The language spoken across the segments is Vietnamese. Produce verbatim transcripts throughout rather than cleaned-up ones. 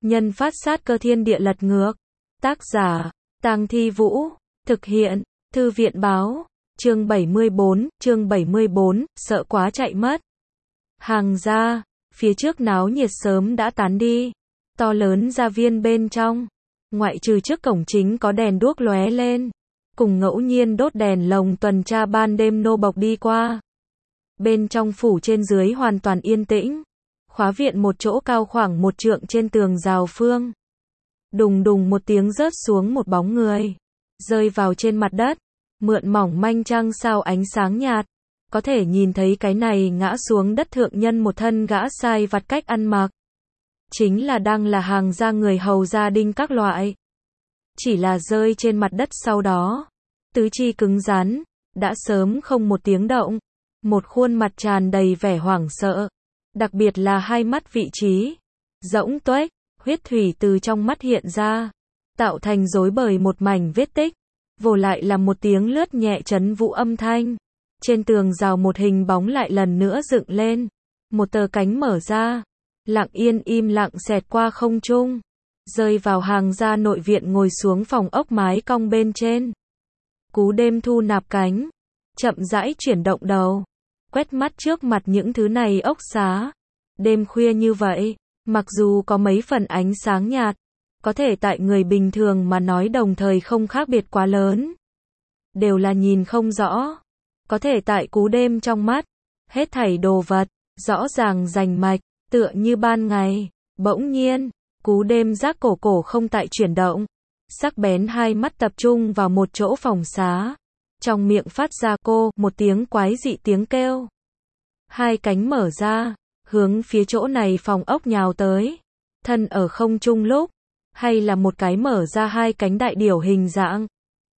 Nhân phát sát cơ thiên địa lật ngược. Tác giả, Tang Thi Vũ. Thực hiện, Thư viện báo. Chương bảy mươi bốn, chương bảy mươi bốn, sợ quá chạy mất. Hàng gia, phía trước náo nhiệt sớm đã tán đi. To lớn gia viên bên trong, ngoại trừ trước cổng chính có đèn đuốc lóe lên, cùng ngẫu nhiên đốt đèn lồng tuần tra ban đêm nô bộc đi qua. Bên trong phủ trên dưới hoàn toàn yên tĩnh. Khóa viện một chỗ cao khoảng một trượng trên tường rào phương. Đùng đùng một tiếng rớt xuống một bóng người, rơi vào trên mặt đất, mượn mỏng manh trăng sao ánh sáng nhạt, có thể nhìn thấy cái này ngã xuống đất thượng nhân một thân gã sai vặt cách ăn mặc. Chính là đang là hàng gia người hầu gia đình các loại. Chỉ là rơi trên mặt đất sau đó, tứ chi cứng rắn, đã sớm không một tiếng động, một khuôn mặt tràn đầy vẻ hoảng sợ, đặc biệt là hai mắt vị trí rỗng tuếch, huyết thủy từ trong mắt hiện ra, tạo thành rối bời một mảnh vết tích, vồ lại là một tiếng lướt nhẹ chấn vũ âm thanh. Trên tường rào một hình bóng lại lần nữa dựng lên, một tờ cánh mở ra, lặng yên im lặng xẹt qua không trung, rơi vào hàng gia nội viện ngồi xuống phòng ốc mái cong bên trên. Cú đêm thu nạp cánh, chậm rãi chuyển động đầu, quét mắt trước mặt những thứ này ốc xá. Đêm khuya như vậy, mặc dù có mấy phần ánh sáng nhạt, có thể tại người bình thường mà nói đồng thời không khác biệt quá lớn. Đều là nhìn không rõ. Có thể tại cú đêm trong mắt, hết thảy đồ vật, rõ ràng rành mạch, tựa như ban ngày. Bỗng nhiên, cú đêm giác cổ cổ không tại chuyển động. Sắc bén hai mắt tập trung vào một chỗ phòng xá. Trong miệng phát ra cô, một tiếng quái dị tiếng kêu. Hai cánh mở ra, hướng phía chỗ này phòng ốc nhào tới. Thân ở không trung lúc, hay là một cái mở ra hai cánh đại điểu hình dạng.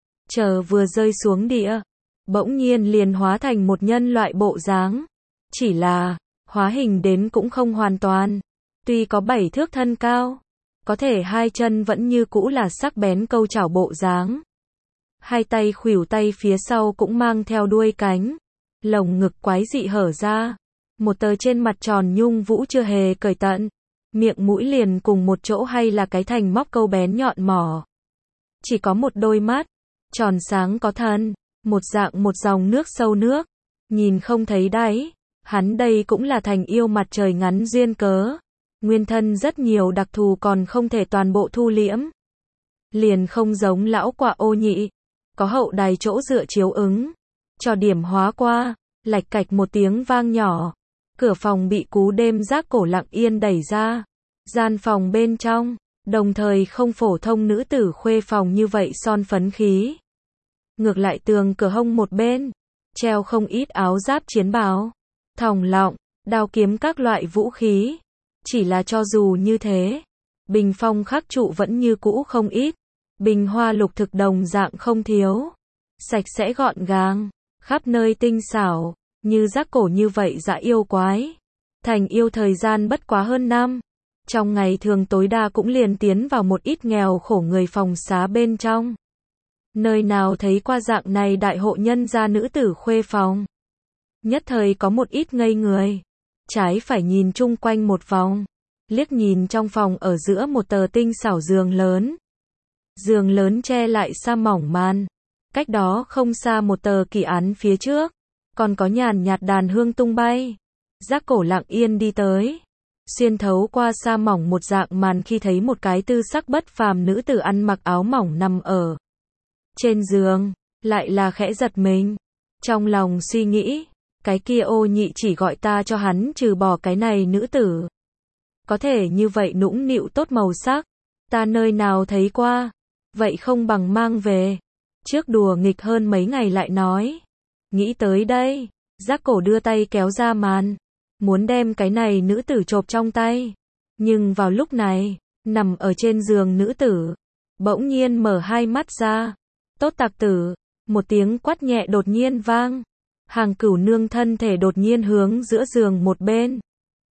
Chờ vừa rơi xuống địa, bỗng nhiên liền hóa thành một nhân loại bộ dáng. Chỉ là, hóa hình đến cũng không hoàn toàn. Tuy có bảy thước thân cao, có thể hai chân vẫn như cũ là sắc bén câu chảo bộ dáng. Hai tay khuỷu tay phía sau cũng mang theo đuôi cánh. Lồng ngực quái dị hở ra. Một tờ trên mặt tròn nhung vũ chưa hề cởi tận. Miệng mũi liền cùng một chỗ hay là cái thành móc câu bén nhọn mỏ. Chỉ có một đôi mắt, tròn sáng có thân, một dạng một dòng nước sâu nước, nhìn không thấy đáy. Hắn đây cũng là thành yêu mặt trời ngắn duyên cớ. Nguyên thân rất nhiều đặc thù còn không thể toàn bộ thu liễm. Liền không giống lão quạ ô nhị, có hậu đài chỗ dựa chiếu ứng. Cho điểm hóa qua, lạch cạch một tiếng vang nhỏ. Cửa phòng bị cú đêm giác cổ lặng yên đẩy ra. Gian phòng bên trong, đồng thời không phổ thông nữ tử khuê phòng như vậy son phấn khí. Ngược lại tường cửa hông một bên, treo không ít áo giáp chiến bào, thòng lọng, đao kiếm các loại vũ khí. Chỉ là cho dù như thế, bình phong khắc trụ vẫn như cũ không ít. Bình hoa lục thực đồng dạng không thiếu. Sạch sẽ gọn gàng, khắp nơi tinh xảo, như giác cổ như vậy dã yêu quái. Thành yêu thời gian bất quá hơn năm. Trong ngày thường tối đa cũng liền tiến vào một ít nghèo khổ người phòng xá bên trong. Nơi nào thấy qua dạng này đại hộ nhân gia nữ tử khuê phòng. Nhất thời có một ít ngây người. Trái phải nhìn chung quanh một vòng. Liếc nhìn trong phòng ở giữa một tờ tinh xảo giường lớn. Giường lớn che lại sa mỏng màn. Cách đó không xa một tờ kỳ án phía trước. Còn có nhàn nhạt đàn hương tung bay. Giác cổ lặng yên đi tới. Xuyên thấu qua sa mỏng một dạng màn khi thấy một cái tư sắc bất phàm nữ tử ăn mặc áo mỏng nằm ở trên giường, lại là khẽ giật mình. Trong lòng suy nghĩ, cái kia ô nhị chỉ gọi ta cho hắn trừ bỏ cái này nữ tử. Có thể như vậy nũng nịu tốt màu sắc, ta nơi nào thấy qua, vậy không bằng mang về. Trước đùa nghịch hơn mấy ngày lại nói. Nghĩ tới đây, giác cổ đưa tay kéo ra màn. Muốn đem cái này nữ tử chộp trong tay. Nhưng vào lúc này, nằm ở trên giường nữ tử, bỗng nhiên mở hai mắt ra. Tốt tặc tử, một tiếng quát nhẹ đột nhiên vang. Hàng cửu nương thân thể đột nhiên hướng giữa giường một bên.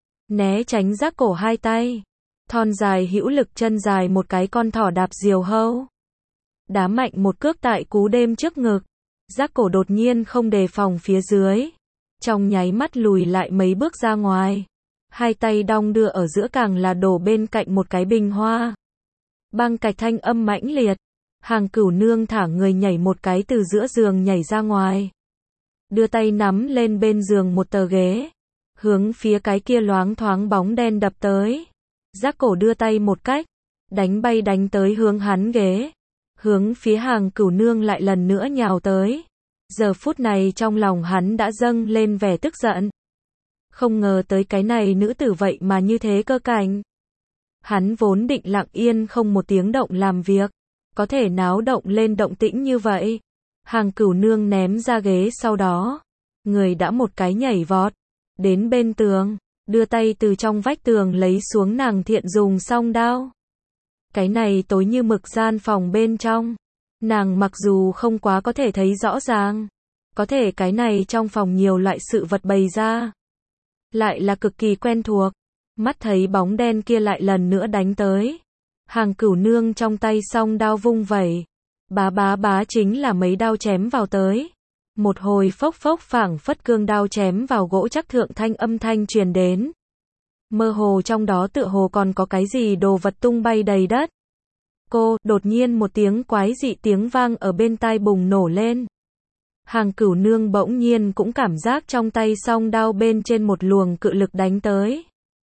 Né tránh giác cổ hai tay. Thon dài hữu lực chân dài một cái con thỏ đạp diều hâu. Đá mạnh một cước tại cú đêm trước ngực. Giác cổ đột nhiên không đề phòng phía dưới. Trong nháy mắt lùi lại mấy bước ra ngoài. hai tay đong đưa ở giữa càng là đổ bên cạnh một cái bình hoa. Bang cạch thanh âm mãnh liệt, Hàng Cửu Nương thả người nhảy một cái từ giữa giường nhảy ra ngoài. Đưa tay nắm lên bên giường một tờ ghế, hướng phía cái kia loáng thoáng bóng đen đập tới. Giác Cổ đưa tay một cách, đánh bay đánh tới hướng hắn ghế, hướng phía Hàng Cửu Nương lại lần nữa nhào tới. Giờ phút này trong lòng hắn đã dâng lên vẻ tức giận. Không ngờ tới cái này nữ tử vậy mà như thế cơ cảnh. Hắn vốn định lặng yên không một tiếng động làm việc, có thể náo động lên động tĩnh như vậy. Hàng Cửu Nương ném ra ghế sau đó, người đã một cái nhảy vọt đến bên tường, đưa tay từ trong vách tường lấy xuống nàng thiện dùng song đao. Cái này tối như mực gian phòng bên trong, nàng mặc dù không quá có thể thấy rõ ràng, có thể cái này trong phòng nhiều loại sự vật bày ra, lại là cực kỳ quen thuộc. Mắt thấy bóng đen kia lại lần nữa đánh tới, Hàng Cửu Nương trong tay song đao vung vẩy, bá bá bá chính là mấy đao chém vào tới. Một hồi phốc phốc phảng phất cương đao chém vào gỗ chắc thượng thanh âm thanh truyền đến. Mơ hồ trong đó tựa hồ còn có cái gì đồ vật tung bay đầy đất. Cô, đột nhiên một tiếng quái dị tiếng vang ở bên tai bùng nổ lên. Hàng Cửu Nương bỗng nhiên cũng cảm giác trong tay song đao bên trên một luồng cự lực đánh tới.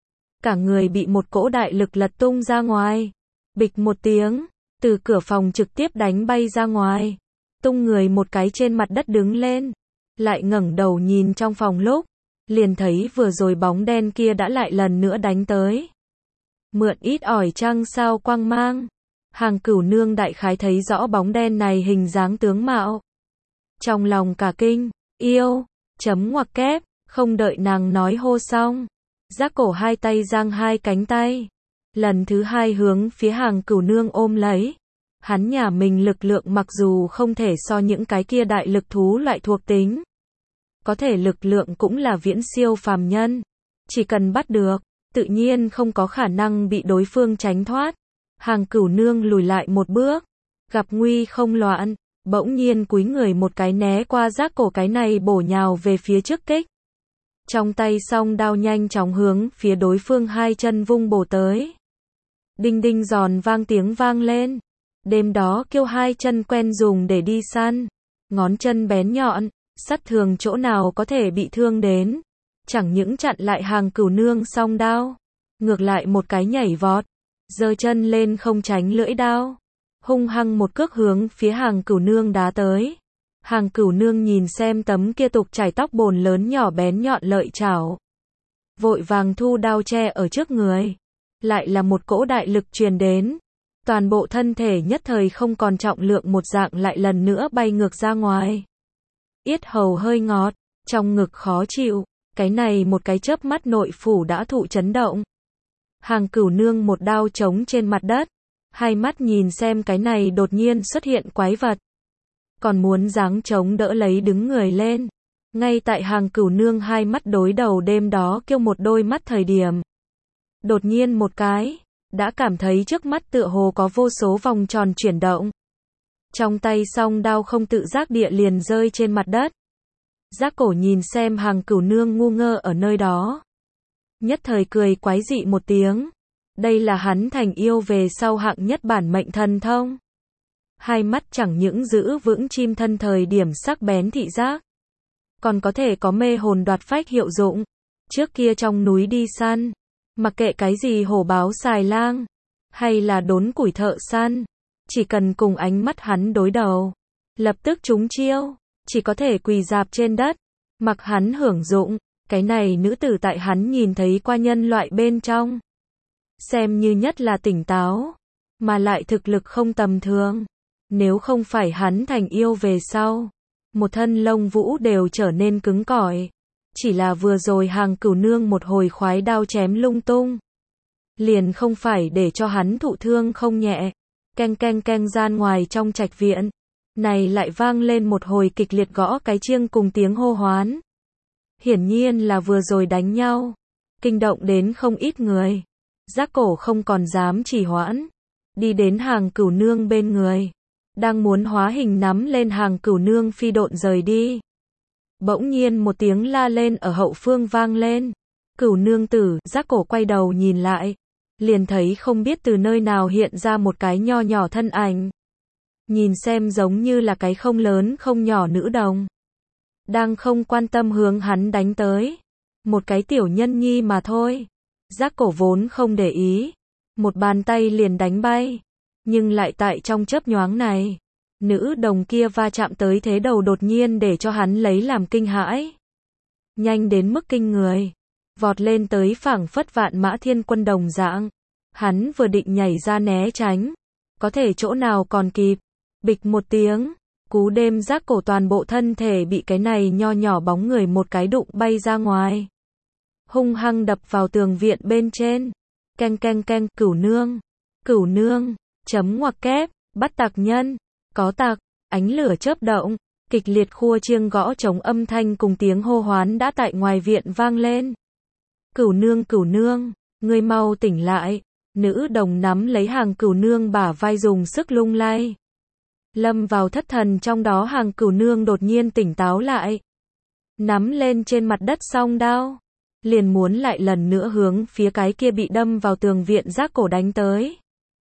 Cả người bị một cỗ đại lực lật tung ra ngoài. Bịch một tiếng, từ cửa phòng trực tiếp đánh bay ra ngoài. Tung người một cái trên mặt đất đứng lên. Lại ngẩng đầu nhìn trong phòng lúc, liền thấy vừa rồi bóng đen kia đã lại lần nữa đánh tới. Mượn ít ỏi trăng sao quang mang. Hàng Cửu Nương đại khái thấy rõ bóng đen này hình dáng tướng mạo. Trong lòng cả kinh, yêu, chấm ngoặc kép, không đợi nàng nói hô xong. Giác Cổ hai tay giang hai cánh tay, lần thứ hai hướng phía Hàng Cửu Nương ôm lấy. Hắn nhà mình lực lượng mặc dù không thể so những cái kia đại lực thú loại thuộc tính, có thể lực lượng cũng là viễn siêu phàm nhân. Chỉ cần bắt được, tự nhiên không có khả năng bị đối phương tránh thoát. Hàng Cửu Nương lùi lại một bước, gặp nguy không loạn, bỗng nhiên cúi người một cái né qua Giác Cổ cái này bổ nhào về phía trước kích. Trong tay song đao nhanh chóng hướng phía đối phương hai chân vung bổ tới. Đinh đinh giòn vang tiếng vang lên. Đêm đó Kiêu hai chân quen dùng để đi săn, ngón chân bén nhọn, sắt thường chỗ nào có thể bị thương đến. Chẳng những chặn lại Hàng Cửu Nương song đao, ngược lại một cái nhảy vọt, giơ chân lên không tránh lưỡi đao, hung hăng một cước hướng phía Hàng Cửu Nương đá tới. Hàng Cửu Nương nhìn xem tấm kia tục chải tóc bồn lớn nhỏ bén nhọn lợi chảo, vội vàng thu đao che ở trước người. Lại là một cỗ đại lực truyền đến, toàn bộ thân thể nhất thời không còn trọng lượng một dạng lại lần nữa bay ngược ra ngoài. Yết hầu hơi ngọt, trong ngực khó chịu, cái này một cái chớp mắt nội phủ đã thụ chấn động. Hàng Cửu Nương một đao trống trên mặt đất, hai mắt nhìn xem cái này đột nhiên xuất hiện quái vật, còn muốn giáng chống đỡ lấy đứng người lên. Ngay tại Hàng Cửu Nương hai mắt đối đầu đêm đó Kiêu một đôi mắt thời điểm, đột nhiên một cái, đã cảm thấy trước mắt tựa hồ có vô số vòng tròn chuyển động. Trong tay song đao không tự giác địa liền rơi trên mặt đất. Giác Cổ nhìn xem Hàng Cửu Nương ngu ngơ ở nơi đó, nhất thời cười quái dị một tiếng. Đây là hắn thành yêu về sau hạng nhất bản mệnh thần thông. Hai mắt chẳng những giữ vững chim thân thời điểm sắc bén thị giác, còn có thể có mê hồn đoạt phách hiệu dụng. Trước kia trong núi đi săn, mặc kệ cái gì hổ báo xài lang, hay là đốn củi thợ săn, chỉ cần cùng ánh mắt hắn đối đầu, lập tức trúng chiêu, chỉ có thể quỳ dạp trên đất, mặc hắn hưởng dụng. Cái này nữ tử tại hắn nhìn thấy qua nhân loại bên trong, xem như nhất là tỉnh táo, mà lại thực lực không tầm thường. Nếu không phải hắn thành yêu về sau, một thân lông vũ đều trở nên cứng cỏi. Chỉ là vừa rồi Hàng Cửu Nương một hồi khoái đao chém lung tung, liền không phải để cho hắn thụ thương không nhẹ. Keng keng keng gian ngoài trong trạch viện, này lại vang lên một hồi kịch liệt gõ cái chiêng cùng tiếng hô hoán. Hiển nhiên là vừa rồi đánh nhau, kinh động đến không ít người. Giác Cổ không còn dám trì hoãn, đi đến Hàng Cửu Nương bên người, đang muốn hóa hình nắm lên Hàng Cửu Nương phi độn rời đi. Bỗng nhiên một tiếng la lên ở hậu phương vang lên, Cửu nương tử, Giác Cổ quay đầu nhìn lại, liền thấy không biết từ nơi nào hiện ra một cái nho nhỏ thân ảnh. Nhìn xem giống như là cái không lớn không nhỏ nữ đồng. Đang không quan tâm hướng hắn đánh tới. Một cái tiểu nhân nhi mà thôi. Giác Cổ vốn không để ý. Một bàn tay liền đánh bay. Nhưng lại tại trong chớp nhoáng này. Nữ đồng kia va chạm tới thế đầu đột nhiên để cho hắn lấy làm kinh hãi. Nhanh đến mức kinh người. Vọt lên tới phảng phất vạn mã thiên quân đồng dạng. Hắn vừa định nhảy ra né tránh. Có thể chỗ nào còn kịp. Bịch một tiếng. Cú đêm Giác Cổ toàn bộ thân thể bị cái này nho nhỏ bóng người một cái đụng bay ra ngoài. Hung hăng đập vào tường viện bên trên. Keng keng keng, cửu nương. Cửu nương. Chấm ngoặc kép. Bắt tặc nhân. Có tặc. Ánh lửa chớp động. Kịch liệt khua chiêng gõ trống âm thanh cùng tiếng hô hoán đã tại ngoài viện vang lên. Cửu nương cửu nương. Ngươi mau tỉnh lại. Nữ đồng nắm lấy hàng cửu nương bả vai dùng sức lung lay. Lâm vào thất thần trong đó hàng cửu nương đột nhiên tỉnh táo lại. Nắm lên trên mặt đất song đao. Liền muốn lại lần nữa hướng phía cái kia bị đâm vào tường viện Giác Cổ đánh tới.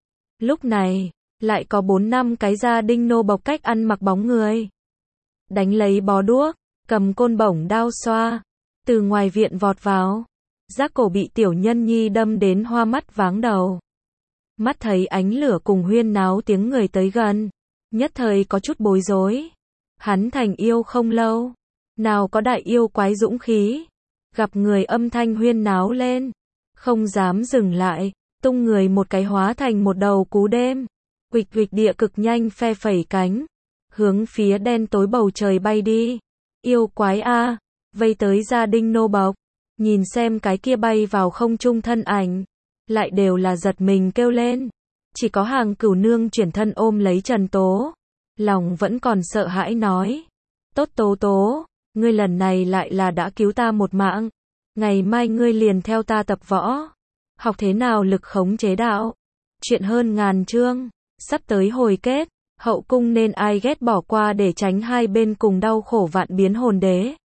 Lúc này, lại có bốn năm cái gia đinh nô bộc cách ăn mặc bóng người. Đánh lấy bó đuốc, cầm côn bổng đao xoa. Từ ngoài viện vọt vào. Giác Cổ bị tiểu nhân nhi đâm đến hoa mắt váng đầu. Mắt thấy ánh lửa cùng huyên náo tiếng người tới gần. Nhất thời có chút bối rối. Hắn thành yêu không lâu. Nào có đại yêu quái dũng khí. Gặp người âm thanh huyên náo lên. Không dám dừng lại. Tung người một cái hóa thành một đầu cú đêm. Quịch quịch địa cực nhanh phe phẩy cánh. Hướng phía đen tối bầu trời bay đi. Yêu quái a, vây tới gia đinh nô bộc. Nhìn xem cái kia bay vào không trung thân ảnh. Lại đều là giật mình kêu lên. Chỉ có hàng cửu nương chuyển thân ôm lấy Trần Tố. Lòng vẫn còn sợ hãi nói. Tốt Tố Tố, ngươi lần này lại là đã cứu ta một mạng. Ngày mai ngươi liền theo ta tập võ. Học thế nào lực khống chế đạo. Chuyện hơn ngàn chương. Sắp tới hồi kết. Hậu cung nên ai ghét bỏ qua để tránh hai bên cùng đau khổ vạn biến hồn đế.